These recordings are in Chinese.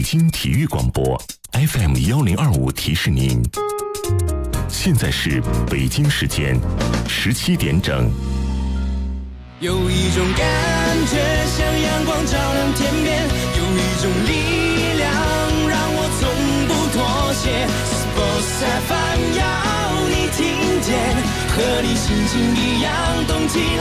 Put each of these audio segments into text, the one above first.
京体育广播 FM1025提示您，现在是北京时间17点整。 有一种感觉像阳光照亮天边，有一种力量让我从不妥协。Sports FM 要你听见，和你心情一样动起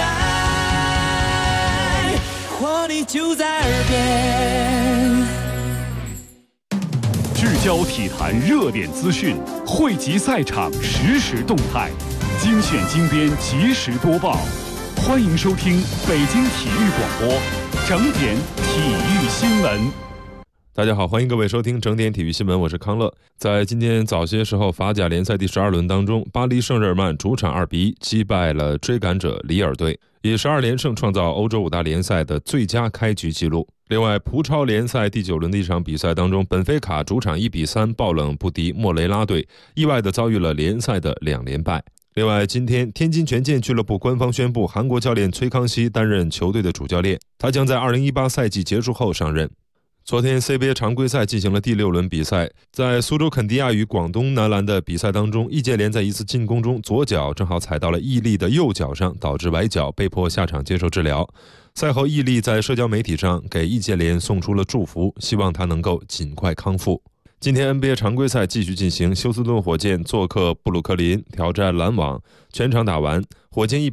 来，活力就在耳边。 聚焦体坛热点资讯，汇集赛场实时动态，精选精编及时播报。欢迎收听北京体育广播整点体育新闻。 大家好，欢迎各位收听整点体育新闻，我是康乐。在今天早些时候，法甲联赛第12轮当中，巴黎圣日耳曼主场2-1击败了追赶者里尔队，以12连胜创造欧洲5大联赛的最佳开局纪录。另外，葡超联赛第9轮的一场比赛当中，本菲卡主场1-3爆冷不敌莫雷拉队，意外地遭遇了联赛的2连败。另外，今天天津权健俱乐部官方宣布，韩国教练崔康熙担任球队的主教练，他将在2018赛季结束后上任。昨天 CBA 常规赛进行了第6轮比赛，在苏州肯迪亚与广东男篮的比赛当中，易建联在一次进攻中左脚正好踩到了易立的右脚上，导致崴脚，被迫下场接受治疗。赛后，易立在社交媒体上给易建联送出了祝福，希望他能够尽快康复。今天 NBA 常规赛继续进行，休斯顿火箭做客布鲁克林挑战篮网，全场打完，火箭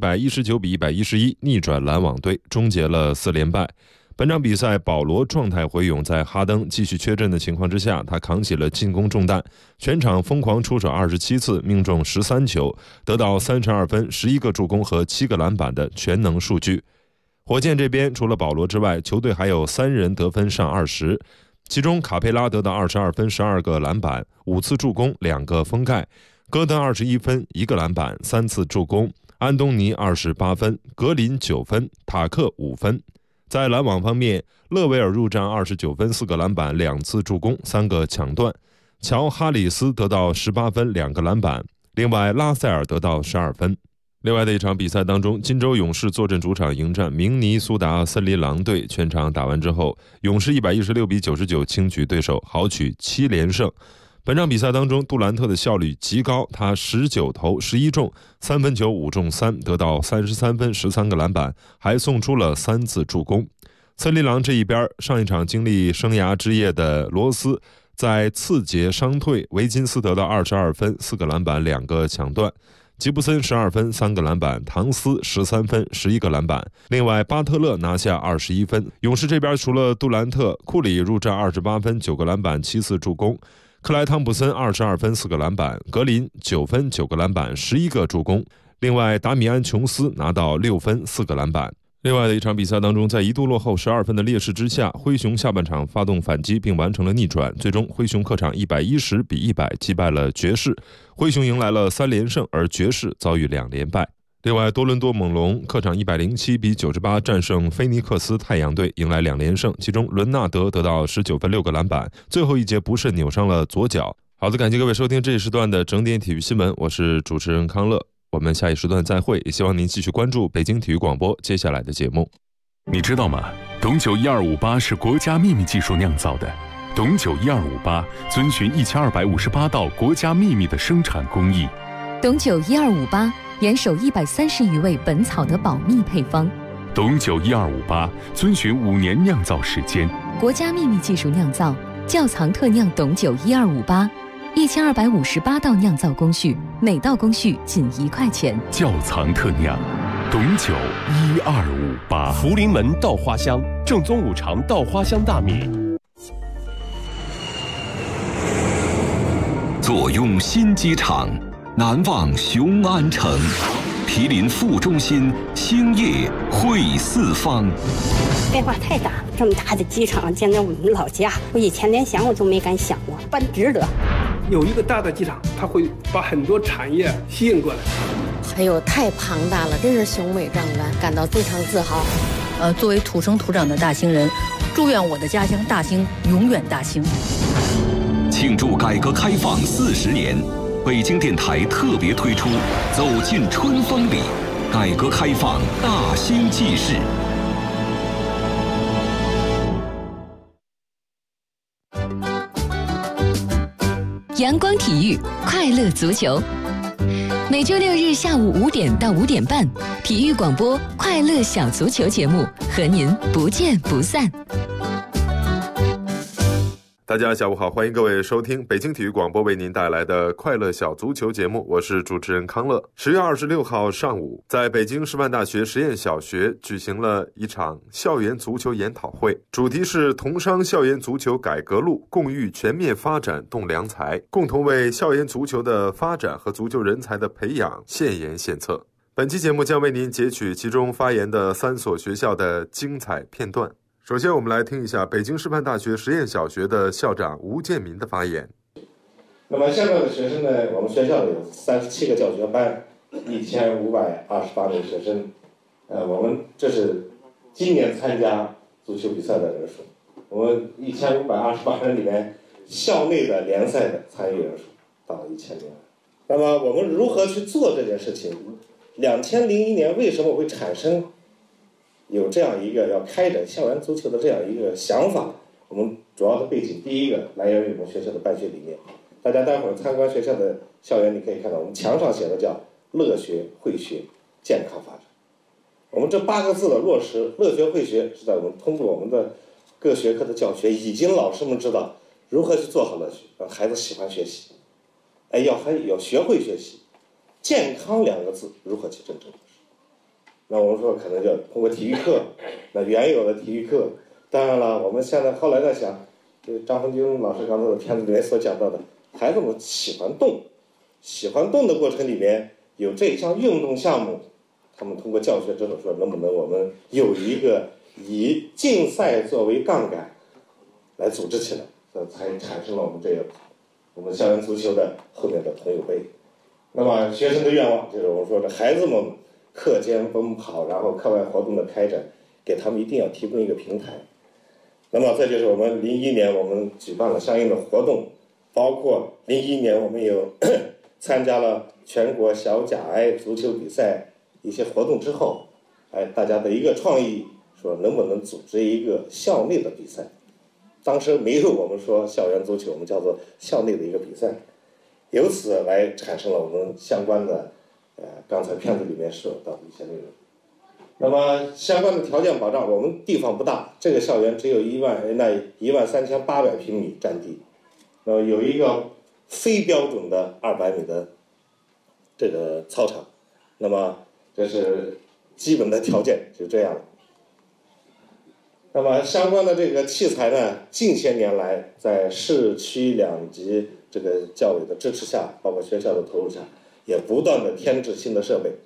119-111逆转篮网队，终结了4连败。本场比赛，保罗状态回勇，在哈登继续缺阵的情况之下，他扛起了进攻重担，全场疯狂出手27次，命中13球，得到32分、11个助攻和7个篮板的全能数据。火箭这边除了保罗之外，球队还有3人得分上20，其中卡佩拉得到22分、12个篮板、5次助攻、2个封盖；戈登21分、1个篮板、3次助攻；安东尼28分，格林9分，塔克5分。在篮网方面，勒维尔入战29分、4个篮板、2次助攻、3个抢断；乔哈里斯得到18分、2个篮板，另外拉塞尔得到12分。另外的一场比赛当中，金州勇士坐镇主场迎战明尼苏达森林狼队，全场打完之后，勇士116-99轻取对手，豪取7连胜。本场比赛当中，杜兰特的效率极高，他19投11中，3分球5中3，得到33分、13个篮板，还送出了3次助攻。森林狼这一边，上一场经历生涯之夜的罗斯在次节伤退，维金斯得到22分、4个篮板、2个抢断；吉布森12分、3个篮板，唐斯13分、11个篮板。另外，巴特勒拿下21分。勇士这边除了杜兰特，库里入战28分、9个篮板、7次助攻；克莱汤普森22分、4个篮板，格林9分、9个篮板、11个助攻。另外，达米安·琼斯拿到6分、4个篮板。另外的一场比赛当中，在一度落后12分的劣势之下，灰熊下半场发动反击并完成了逆转，最终灰熊客场110-100击败了爵士，灰熊迎来了3连胜，而爵士遭遇2连败。另外，多伦多猛龙客场107-98战胜菲尼克斯太阳队，迎来2连胜，其中伦纳德得到19分、6个篮板，最后一节不慎扭伤了左脚。好的，感谢各位收听这一时段的整点体育新闻，我是主持人康乐，我们下一时段再会，也希望您继续关注北京体育广播接下来的节目。 你知道吗？董酒1258是国家秘密技术酿造的，董酒1258遵循1258道国家秘密的生产工艺。 董酒1258严守130余味本草的保密配方。 董酒1258遵循5年酿造时间， 国家秘密技术酿造，窖藏特酿董酒1258，1258道酿造工序，每道工序仅1块钱。 窖藏特酿，董酒1258。 福临门稻花香，正宗5常稻花香大米。 坐拥新机场，难忘雄安城，毗邻副中心，兴业汇四方。 变化太大，这么大的机场建在我们老家，我以前连想我都没敢想过，办值得。 有一个大的机场，它会把很多产业吸引过来。 哎呦，太庞大了，真是雄伟壮观，感到非常自豪。 作为土生土长的大兴人，祝愿我的家乡大兴永远大兴。 庆祝改革开放40年，北京电台特别推出《走进春风里》，改革开放大兴纪事。 阳光体育快乐足球。每周六日下午5点到5点半，体育广播快乐小足球节目和您不见不散。 大家下午好，欢迎各位收听北京体育广播为您带来的快乐小足球节目，我是主持人康乐。10月26号上午，在北京师范大学实验小学举行了一场校园足球研讨会，主题是同商校园足球改革路，共育全面发展栋良材，共同为校园足球的发展和足球人才的培养献言献策。本期节目将为您截取其中发言的3所学校的精彩片段。首先我们来听一下北京师范大学实验小学的校长吴建民的发言。 那么现在的学生呢，我们学校有37个教学班，1528名学生。我们这是今年参加足球比赛的人数。我们1528人里面，校内的联赛的参与人数到了1000名。那么我们如何去做这件事情？2001年为什么会产生有这样一个要开展校园足球的这样一个想法？我们主要的背景，第一个来源于我们学校的办学理念。大家待会儿参观学校的校园，你可以看到我们墙上写的叫乐学、会学、健康发展。我们这8个字的落实，乐学会学是在我们通过我们的各学科的教学，已经老师们知道如何去做好乐学，让孩子喜欢学习。要学会学习。健康2个字如何去真正落实？那我们说可能就通过体育课，那原有的体育课，当然了，我们现在后来在想，就是张恒军老师刚才的片子里面所讲到的，孩子们喜欢动的过程里面有这项运动项目，他们通过教学之后说，能不能我们有一个以竞赛作为杠杆来组织起来，这才产生了我们校园足球的后面的朋友杯。那么学生的愿望就是我说的孩子们课间奔跑，然后课外活动的开展，给他们一定要提供一个平台。那么这就是我们01年我们举办了相应的活动，包括01年我们有参加了全国小甲癌足球比赛一些活动之后，大家的一个创意说能不能组织一个校内的比赛。当时没有我们说校园足球，我们叫做校内的一个比赛，由此来产生了我们相关的刚才片子里面说到的一些内容。那么相关的条件保障，我们地方不大，这个校园只有13800平米占地，那么有一个非标准的200米的这个操场，那么这是基本的条件，就这样了。那么相关的这个器材呢，近些年来在市区2级这个教委的支持下，包括学校的投入下，也不断的添置新的设备。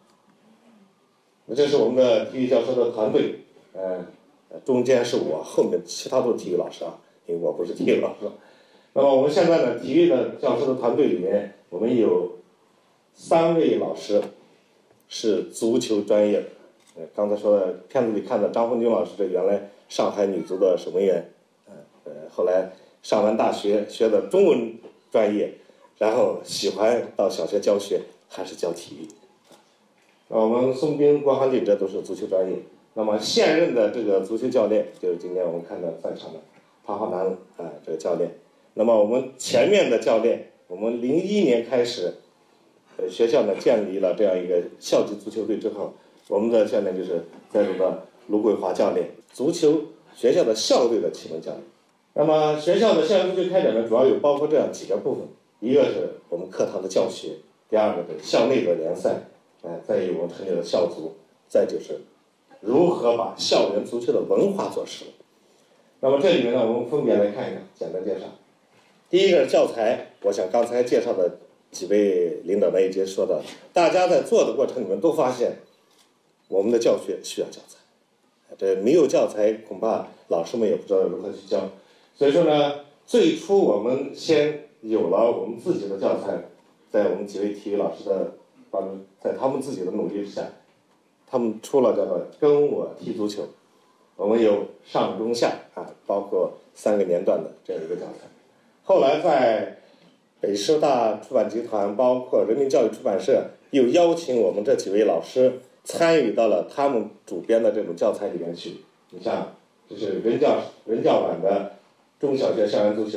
这是我们的体育教师的团队，中间是我，后面其他都是体育老师啊，因为我不是体育老师。那么我们现在呢，体育的教师的团队里面，我们有3位老师是足球专业的。刚才说的片子里看的张红军老师，这原来上海女足的守门员，后来上完大学学的中文专业，然后喜欢到小学教学，还是教体育。我们宋斌、郭航进这都是足球专业。那么现任的这个足球教练就是今天我们看到在场的庞浩南这个教练。那么我们前面的教练，我们01年开始，学校呢建立了这样一个校级足球队之后，我们的教练就是在座的卢桂华教练，足球学校的校队的启蒙教练。那么学校的校园足球开展呢，主要有包括这样几个部分，一个是我们课堂的教学，第二个是校内的联赛，再有我们成立了校足，再就是如何把校园足球的文化做实。那么这里面呢，我们分别来看一看，简单介绍。第一个是教材，我想刚才介绍的几位领导们已经说到，大家在做的过程里面都发现，我们的教学需要教材，这没有教材恐怕老师们也不知道如何去教。所以说呢，最初我们先有了我们自己的教材，在我们几位体育老师的帮助，在他们自己的努力之下，他们出了叫做跟我踢足球，我们有上中下包括3个年段的这样一个教材。后来在北师大出版集团，包括人民教育出版社，又邀请我们这几位老师参与到了他们主编的这种教材里面去。你像这是人教版的中小学校园足球，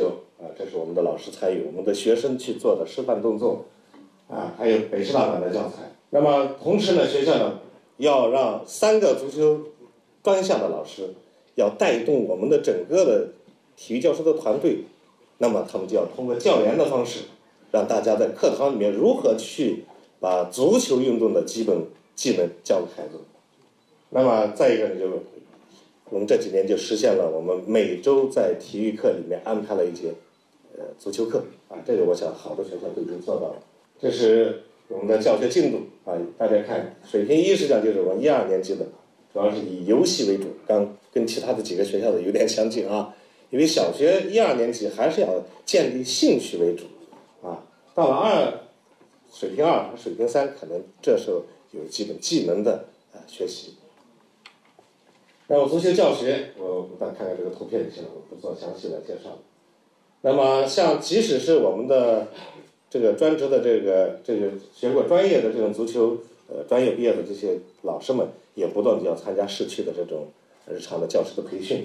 这是我们的老师参与，我们的学生去做的示范动作还有北师大版的教材。那么同时呢，学校呢要让3个足球专项的老师要带动我们的整个的体育教师的团队，那么他们就要通过教研的方式，让大家在课堂里面如何去把足球运动的基本技能教给孩子。那么再一个呢，就是我们这几年就实现了，我们每周在体育课里面安排了一节足球课这个我想好多学校都已经做到了。这是我们的教学进度大家看水平1实际上就是我们1、2年级的，主要是以游戏为主，跟其他的几个学校的有点相近因为小学1、2年级还是要建立兴趣为主到了水平2和水平3，可能这时候有基本技能的学习。那么足球教学，我们看看这个图片就行了，我不做详细的介绍。那么像即使是我们的这个专职的这个学过专业的这种足球专业毕业的这些老师们，也不断地要参加市区的这种日常的教师的培训。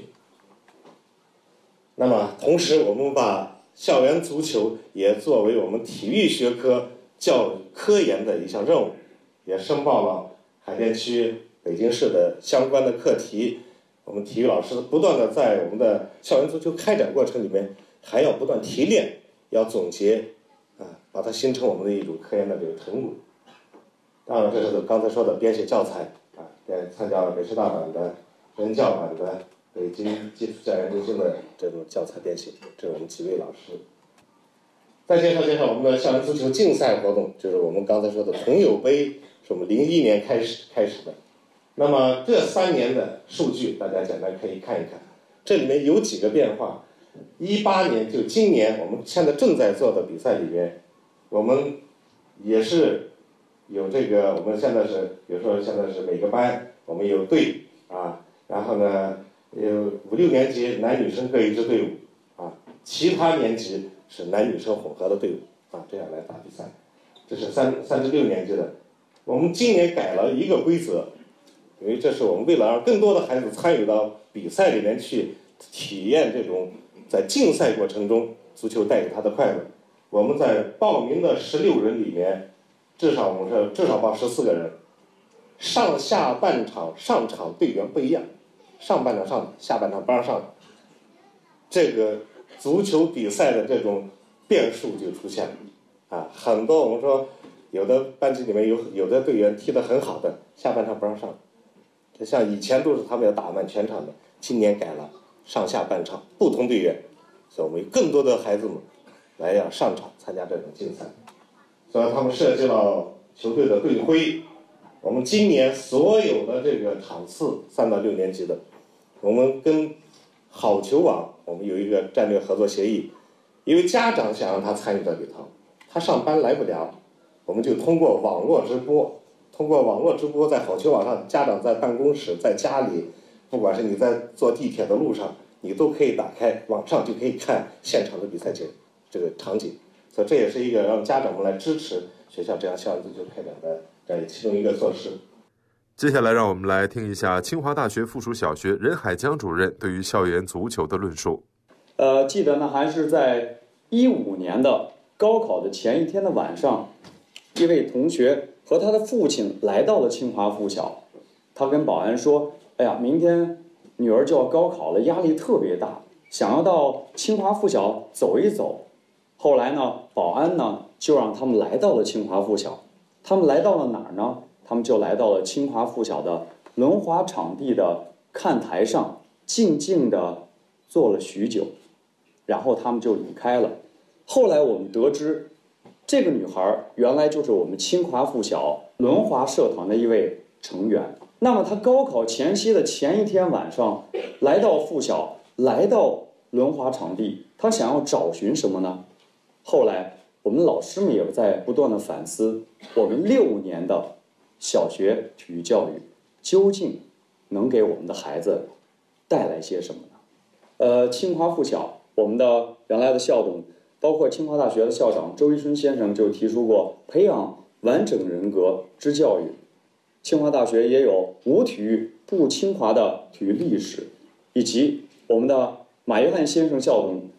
那么同时我们把校园足球也作为我们体育学科科研的一项任务，也申报了海淀区、北京市的相关的课题。我们体育老师不断的在我们的校园足球开展过程里面，还要不断提炼，要总结把它形成我们的一种科研的这个成果。当然这是刚才说的编写教材也参加了北师大版的、人教版的、北京基础教研中心的这种教材编写，这是我们几位老师。再介绍我们的校园足球竞赛活动，就是我们刚才说的同友杯，是我们01年开始的。那么这3年的数据大家简单可以看一看，这里面有几个变化。18年就今年我们现在正在做的比赛里面，我们也是有这个，我们现在是比如说现在是每个班我们有队然后呢有5、6年级男女生各一支队伍其他年级是男女生混合的队伍这样来打比赛。这是3至6年级的。我们今年改了一个规则，因为这是我们为了让更多的孩子参与到比赛里面去，体验这种在竞赛过程中足球带给他的快乐。我们在报名的16人里面，至少报14个人。上下半场上场队员不一样，上半场上，下半场不让上。这个足球比赛的这种变数就出现了很多我们说有的班级里面有的队员踢得很好的，下半场不让上。像以前都是他们要打满全场的，今年改了上下半场不同队员，所以我们有更多的孩子们来要上场参加这种竞赛。所以他们设计了球队的队徽。我们今年所有的这个场次3到6年级的，我们跟好球网我们有一个战略合作协议，因为家长想让他参与到里头，他上班来不了，我们就通过网络直播在好球网上，家长在办公室在家里，不管是你在坐地铁的路上，你都可以打开网上就可以看现场的比赛这个场景。所以这也是一个让家长们来支持学校这样校园足球开展的这样其中一个措施。 接下来让我们来听一下清华大学附属小学任海江主任对于校园足球的论述。 记得呢，还是在15年的高考的前一天的晚上，一位同学和他的父亲来到了清华附小。他跟保安说：“哎呀，明天女儿就要高考了，压力特别大，想要到清华附小走一走。”后来呢，保安呢就让他们来到了清华附小。他们来到了哪儿呢？他们就来到了清华附小的轮滑场地的看台上，静静地坐了许久，然后他们就离开了。后来我们得知，这个女孩原来就是我们清华附小轮滑社团的一位成员。那么她高考前夕的前一天晚上，来到附小，来到轮滑场地，她想要找寻什么呢？后来我们老师们也在不断的反思，我们65年的小学体育教育究竟能给我们的孩子带来些什么呢？清华附小我们的原来的校董，包括清华大学的校长周一春先生就提出过培养完整人格之教育。清华大学也有无体育不清华的体育历史，以及我们的马约翰先生校董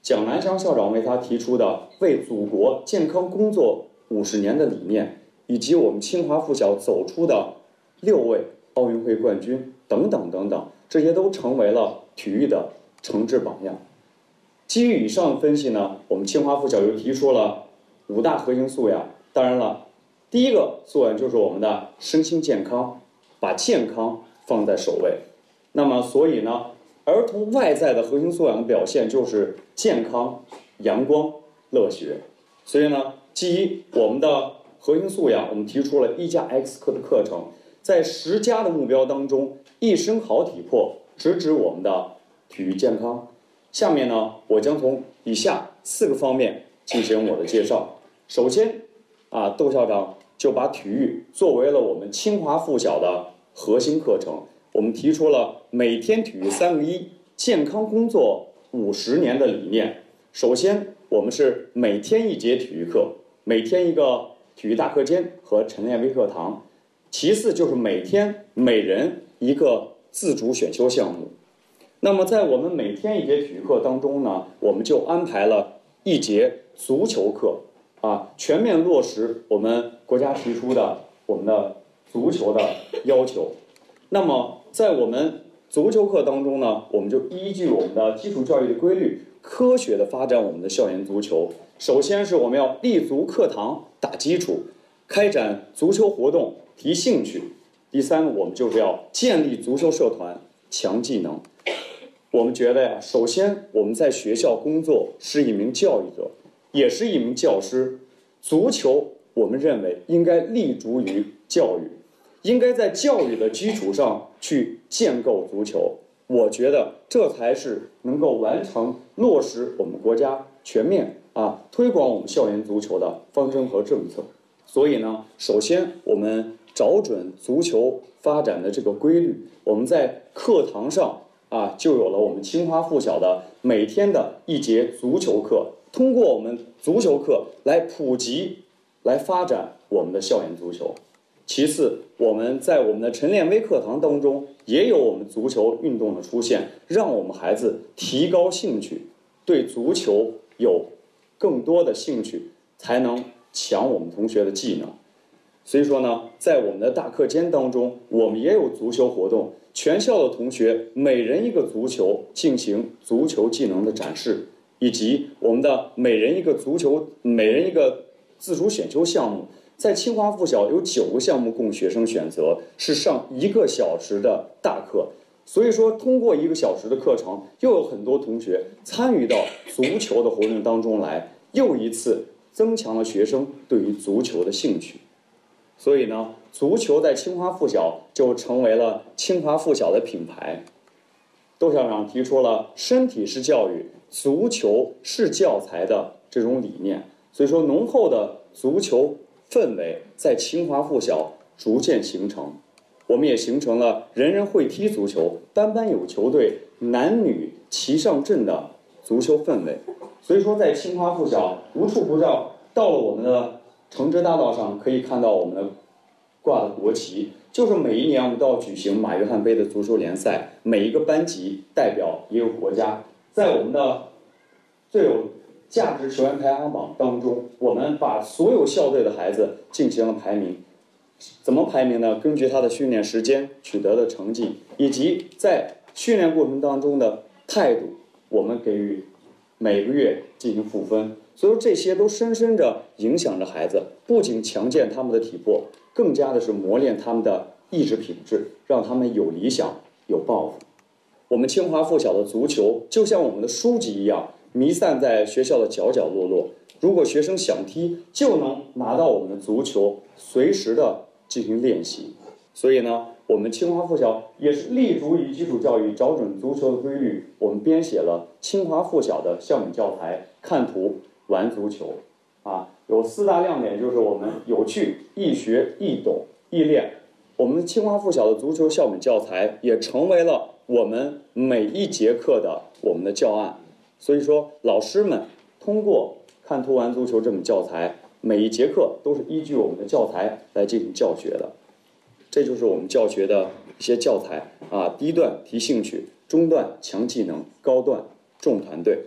蒋南翔校长为他提出的为祖国健康工作50年的理念，以及我们清华附小走出的6位奥运会冠军等等等等，这些都成为了体育的惩治榜样。基于以上的分析呢，我们清华附小又提出了5大核心素养。当然了，第一个素养就是我们的身心健康，把健康放在首位。那么所以呢，儿童外在的核心素养的表现就是健康、阳光、乐学。所以呢，基于我们的核心素养，我们提出了1+X 课的课程，在10加的目标当中，一身好体魄直指我们的体育健康。下面呢，我将从以下4个方面进行我的介绍。首先窦校长就把体育作为了我们清华附小的核心课程。我们提出了每天体育3个1，健康工作50年的理念。首先，我们是每天1节体育课，每天一个体育大课间和晨练微课堂。其次就是每天每人一个自主选修项目。那么在我们每天1节体育课当中呢，我们就安排了1节足球课全面落实我们国家提出的我们的足球的要求。那么在我们足球课当中呢，我们就依据我们的基础教育的规律，科学的发展我们的校园足球。首先是我们要立足课堂打基础，开展足球活动提兴趣。第3个，我们就是要建立足球社团强技能。我们觉得首先我们在学校工作是一名教育者，也是一名教师。足球我们认为应该立足于教育，应该在教育的基础上去建构足球。我觉得这才是能够完成落实我们国家全面推广我们校园足球的方针和政策。所以呢，首先我们找准足球发展的这个规律，我们在课堂上就有了我们清华附小的每天的1节足球课，通过我们足球课来普及，来发展我们的校园足球。其次，我们在我们的晨练微课堂当中也有我们足球运动的出现，让我们孩子提高兴趣，对足球有更多的兴趣，才能抢我们同学的技能。所以说呢，在我们的大课间当中，我们也有足球活动，全校的同学每人一个足球进行足球技能的展示，以及我们的每人一个自主选修项目。在清华附小有9个项目供学生选择，是上1个小时的大课。所以说，通过1个小时的课程，又有很多同学参与到足球的活动当中来，又一次增强了学生对于足球的兴趣。所以呢，足球在清华附小就成为了清华附小的品牌。窦校长提出了身体是教育，足球是教材的这种理念。所以说，浓厚的足球氛围在清华附小逐渐形成。我们也形成了人人会踢足球，班班有球队，男女齐上阵的足球氛围。所以说，在清华附小无处不到了我们的承志大道上，可以看到我们的挂的国旗，就是每一年我们都要举行马约翰杯的足球联赛，每一个班级代表一个国家。在我们的最有价值球员排行榜当中，我们把所有校队的孩子进行了排名。怎么排名呢？根据他的训练时间取得的成绩，以及在训练过程当中的态度，我们给予每个月进行赋分。所以说，这些都深深地影响着孩子，不仅强健他们的体魄，更加的是磨练他们的意志品质，让他们有理想有抱负。我们清华附小的足球就像我们的书籍一样，弥散在学校的角角落落。如果学生想踢，就能拿到我们的足球，随时的进行练习。所以呢，我们清华附小也是立足于基础教育，找准足球的规律。我们编写了清华附小的校本教材，看图玩足球。有4大亮点，就是我们有趣、易学、易懂、易练。我们清华附小的足球校本教材也成为了我们每一节课的我们的教案。所以说，老师们通过看图玩足球这本教材，每一节课都是依据我们的教材来进行教学的。这就是我们教学的一些教材低段提兴趣，中段强技能，高段重团队。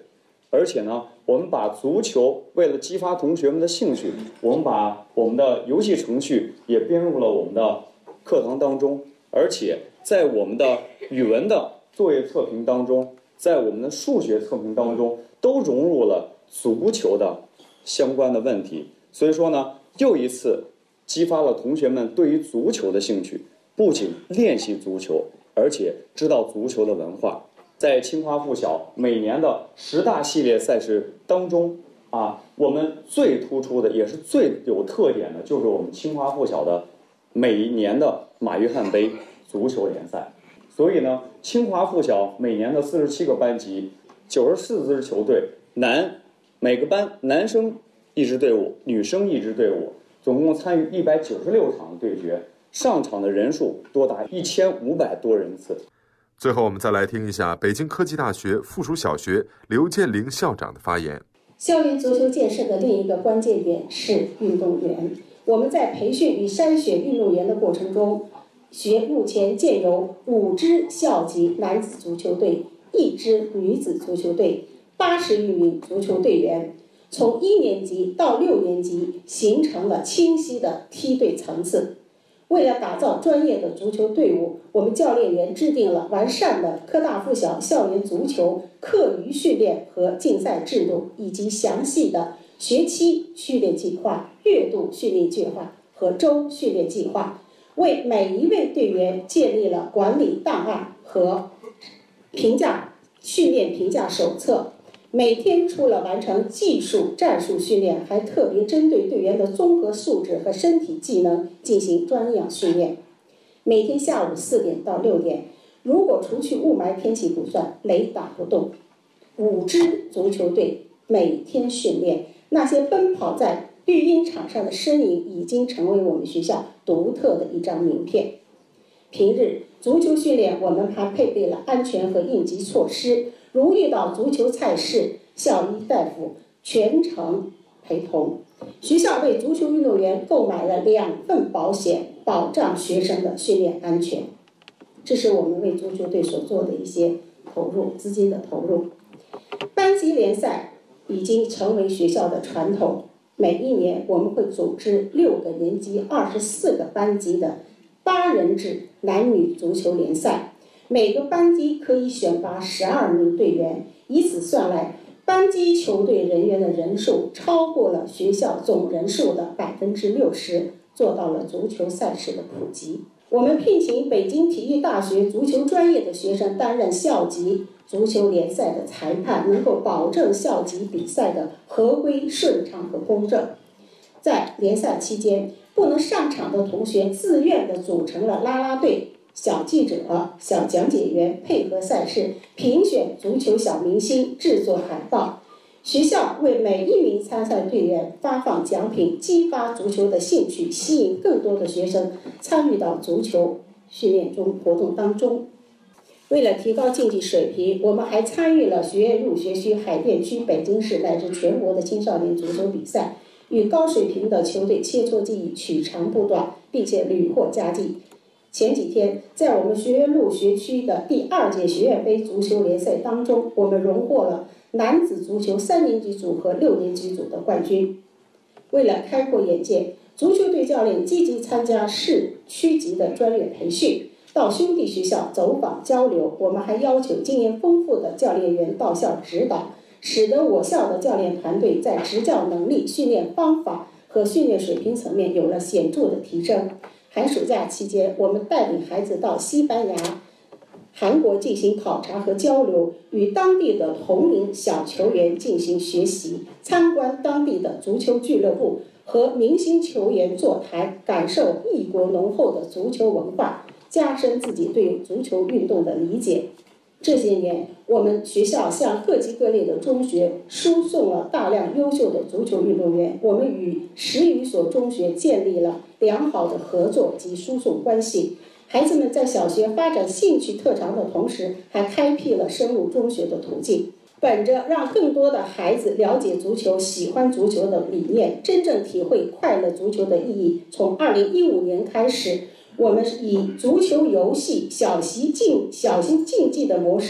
而且呢，我们把足球为了激发同学们的兴趣，我们把我们的游戏程序也编入了我们的课堂当中，而且在我们的语文的作业测评当中，在我们的数学测评当中，都融入了足球的相关的问题。所以说呢，又一次激发了同学们对于足球的兴趣，不仅练习足球，而且知道足球的文化。在清华附小每年的10大系列赛事当中我们最突出的也是最有特点的，就是我们清华附小的每一年的马约翰杯足球联赛。所以呢，清华附小每年的47个班级，94支球队，每个班男生一支队伍，女生一支队伍，总共参与196场对决，上场的人数多达1500多人次。 最后我们再来听一下北京科技大学附属小学刘建玲校长的发言。 校园足球建设的另一个关键点是运动员。我们在培训与筛选运动员的过程中，目前建有5支校级男子足球队、1支女子足球队、80余名足球队员，从1年级到6年级形成了清晰的梯队层次。为了打造专业的足球队伍，我们教练员制定了完善的科大附小校园足球课余训练和竞赛制度，以及详细的学期训练计划、月度训练计划和周训练计划，为每一位队员建立了管理档案和训练评价手册。每天除了完成技术战术训练，还特别针对队员的综合素质和身体技能进行专项训练。每天下午4点到6点，如果除去雾霾天气不算，雷打不动，5支足球队每天训练。那些奔跑在绿茵场上的身影已经成为我们学校独特的一张名片。平日足球训练我们还配备了安全和应急措施，如遇到足球赛事，校医大夫全程陪同。学校为足球运动员购买了2份保险，保障学生的训练安全。这是我们为足球队所做的一些资金的投入。班级联赛已经成为学校的传统，每一年我们会组织6个年级24个班级的8人制男女足球联赛，每个班级可以选拔12名队员，以此算来，班级球队人员的人数超过了学校总人数的60%，做到了足球赛事的普及。我们聘请北京体育大学足球专业的学生担任校级足球联赛的裁判，能够保证校级比赛的合规、顺畅和公正。在联赛期间，不能上场的同学自愿地组成了啦啦队、小记者、小讲解员，配合赛事评选足球小明星，制作海报。学校为每一名参赛队员发放奖品，激发足球的兴趣，吸引更多的学生参与到足球训练活动当中。为了提高竞技水平，我们还参与了学院路学区、海淀区、北京市乃至全国的青少年足球比赛，与高水平的球队切磋技艺，取长补短，并且屡获佳绩。前几天，在我们学院路学区的第2届学院杯足球联赛当中，我们荣获了男子足球3年级组和6年级组的冠军。为了开阔眼界，足球队教练积极参加市区级的专业培训，到兄弟学校走访交流。我们还要求经验丰富的教练员到校指导，使得我校的教练团队在执教能力、训练方法和训练水平层面有了显著的提升。寒暑假期间，我们带领孩子到西班牙、韩国进行考察和交流，与当地的同龄小球员进行学习，参观当地的足球俱乐部，和明星球员座谈，感受异国浓厚的足球文化，加深自己对足球运动的理解。这些年，我们学校向各级各类的中学输送了大量优秀的足球运动员。我们与10余所中学建立了良好的合作及输送关系。孩子们在小学发展兴趣特长的同时，还开辟了升入中学的途径。本着让更多的孩子了解足球、喜欢足球的理念，真正体会快乐足球的意义，从2015年开始，我们以足球游戏小型竞技的模式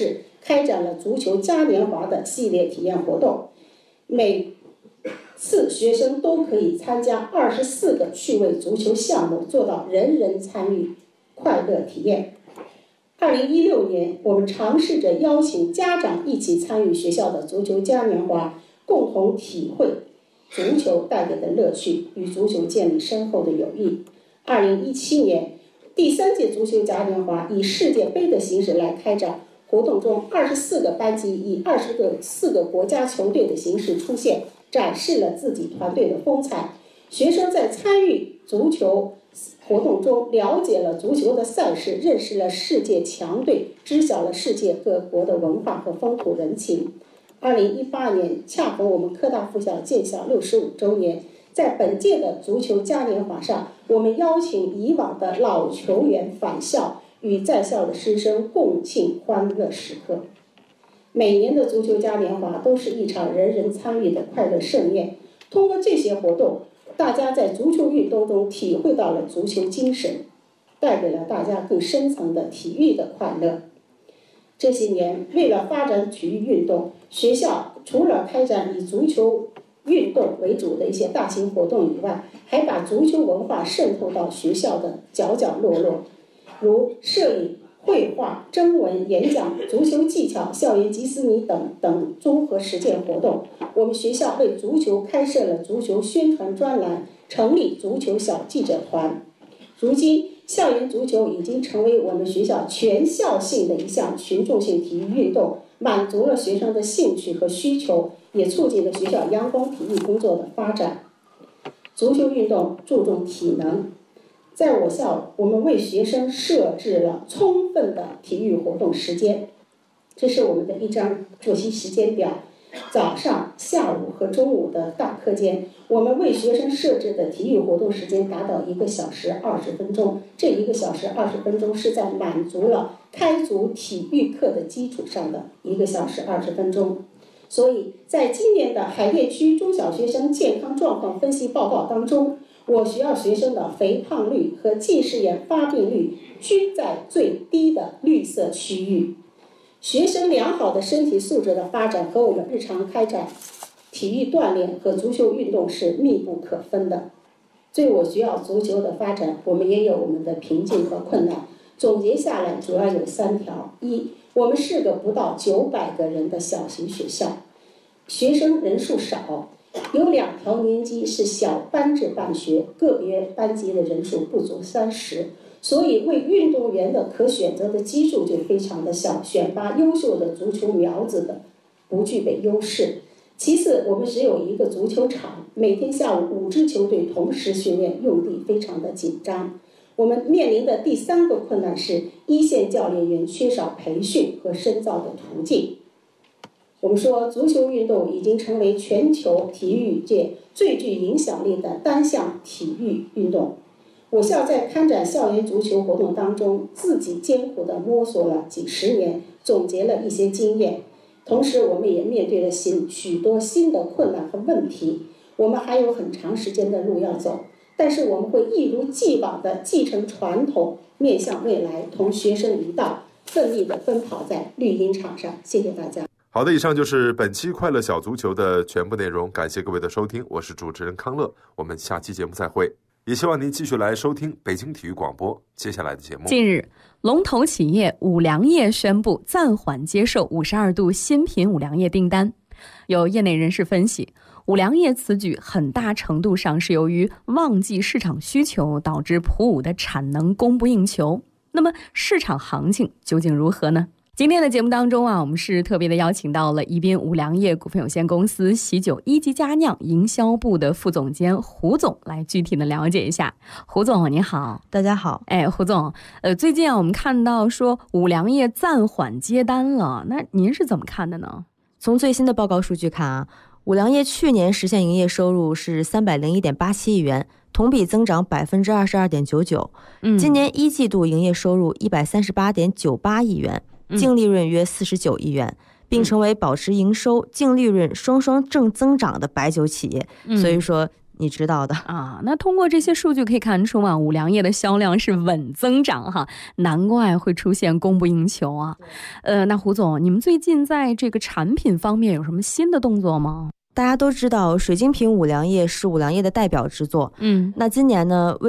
开展了足球嘉年华的系列体验活动，每次学生都可以参加24个趣味足球项目，做到人人参与，快乐体验。2016年，我们尝试着邀请家长一起参与学校的足球嘉年华，共同体会足球带给的乐趣，与足球建立深厚的友谊。2017年，第3届足球嘉年华以世界杯的形式来开展，活动中24个班级以24个国家球队的形式出现，展示了自己团队的风采。学生在参与足球活动中了解了足球的赛事，认识了世界强队，知晓了世界各国的文化和风土人情。2018年恰逢我们科大附小建校65周年，在本届的足球嘉年华上，我们邀请以往的老球员返校，与在校的师生共庆欢乐时刻。每年的足球嘉年华都是一场人人参与的快乐盛宴，通过这些活动，大家在足球运动中体会到了足球精神，带给了大家更深层的体育的快乐。这些年，为了发展体育运动，学校除了开展以足球运动为主的一些大型活动以外，还把足球文化渗透到学校的角角落落，如摄影、绘画、征文、演讲、足球技巧、校园吉斯尼等综合实践活动。我们学校为足球开设了足球宣传专栏，成立足球小记者团。如今，校园足球已经成为我们学校全校性的一项群众性体育运动，满足了学生的兴趣和需求，也促进了学校阳光体育工作的发展。足球运动注重体能，在我校，我们为学生设置了充分的体育活动时间，这是我们的一张作息时间表。早上、下午和中午的大课间，我们为学生设置的体育活动时间达到1个小时20分钟。这1个小时20分钟是在满足了开足体育课的基础上的1个小时20分钟。所以，在今年的海淀区中小学生健康状况分析报告当中，我学校学生的肥胖率和近视眼发病率均在最低的绿色区域。学生良好的身体素质的发展和我们日常开展体育锻炼和足球运动是密不可分的。对我学校足球的发展，我们也有我们的瓶颈和困难。总结下来主要有3条：一，我们是个不到900个人的小型学校，学生人数少，有2条年级是小班制办学，个别班级的人数不足30。所以为运动员的可选择的基数就非常的小，选拔优秀的足球苗子的不具备优势。其次，我们只有1个足球场，每天下午5支球队同时训练，用地非常的紧张。我们面临的第3个困难是一线教练员缺少培训和深造的途径。我们说，足球运动已经成为全球体育界最具影响力的单项体育运动。我校在开展校园足球活动当中，自己艰苦地摸索了几10年，总结了一些经验。同时，我们也面对了许多新的困难和问题。我们还有很长时间的路要走，但是我们会一如既往地继承传统，面向未来，同学生一道，奋力地奔跑在绿茵场上。谢谢大家。 好的，以上就是本期快乐小足球的全部内容，感谢各位的收听，我是主持人康乐，我们下期节目再会。也希望您继续来收听北京体育广播接下来的节目。 近日，龙头企业五粮液宣布暂缓接受52度新品五粮液订单。有业内人士分析，五粮液此举很大程度上是由于旺季市场需求导致普五的产能供不应求。那么市场行情究竟如何呢？今天的节目当中我们是特别的邀请到了宜宾五粮液股份有限公司喜酒一级佳酿营销部的副总监胡总来具体的了解一下。胡总您好。 大家好。 胡总，最近我们看到说五粮液暂缓接单了，那您是怎么看的呢？ 从最新的报告数据看五粮液去年实现营业收入是301.87亿元，同比增长 22.99%。今年1季度营业收入138.98亿元。净利润约49亿元，并成为保持营收、净利润双双正增长的白酒企业。所以说你知道的啊。那通过这些数据可以看出嘛，五粮液的销量是稳增长哈，难怪会出现供不应求啊。那胡总，你们最近在这个产品方面有什么新的动作吗？ 大家都知道水晶瓶五粮液是五粮液的代表之作，那今年呢